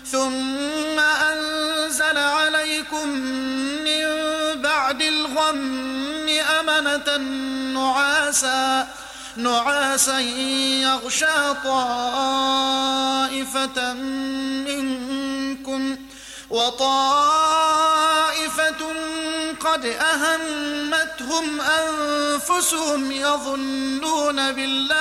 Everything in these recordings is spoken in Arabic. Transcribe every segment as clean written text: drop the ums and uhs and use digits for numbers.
ثم أنزل عليكم من بعد الغم أمنة نعاسا يغشى طائفة منكم وطائفة قد أهمتهم أنفسهم يظنون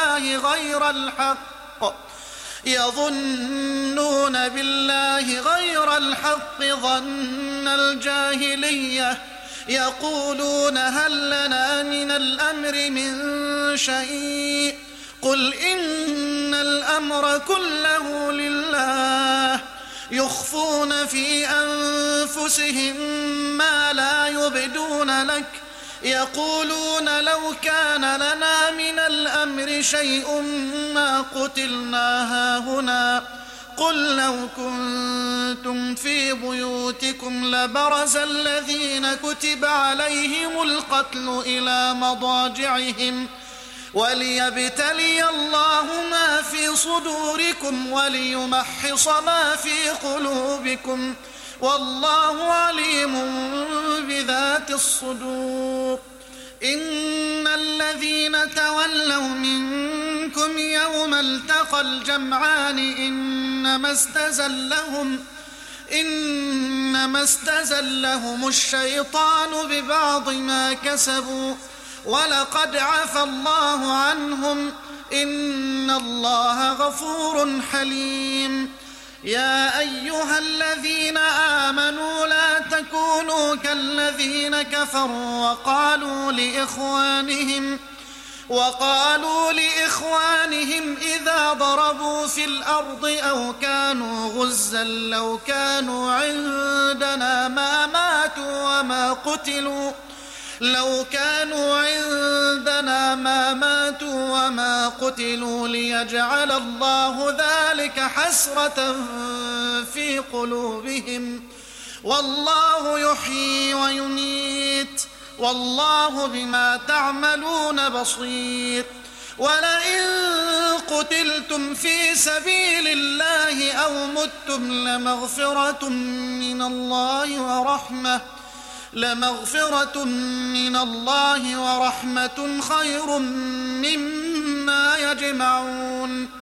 بالله غير الحق ظن الجاهلية يقولون هل لنا من الأمر من شيء قل إن الأمر كله لله يخفون في أنفسهم ما لا يبدون لك يقولون لو كان لنا من الأمر شيء ما قتلنا هاهنا قل لو كنتم في بيوتكم لبرز الذين كتب عليهم القتل إلى مضاجعهم وليبتلي الله ما في صدوركم وليمحص ما في قلوبكم والله عليم بذات الصدور. إن الذين تولوا منكم يوم التقى الجمعان إنما استزلهم الشيطان ببعض ما كسبوا ولقد عفى الله عنهم إن الله غفور حليم. يا أيها الذين آمنوا لا تكونوا كالذين كفروا وقالوا لإخوانهم إذا ضربوا في الأرض أو كانوا غزا لو كانوا عندنا ما ماتوا وما قتلوا ليجعل الله ذلك حسرة في قلوبهم والله يحيي ويميت والله بما تعملون بصير. ولئن قتلتم في سبيل الله أو متم لمغفرة من الله ورحمة خير مما يجمعون.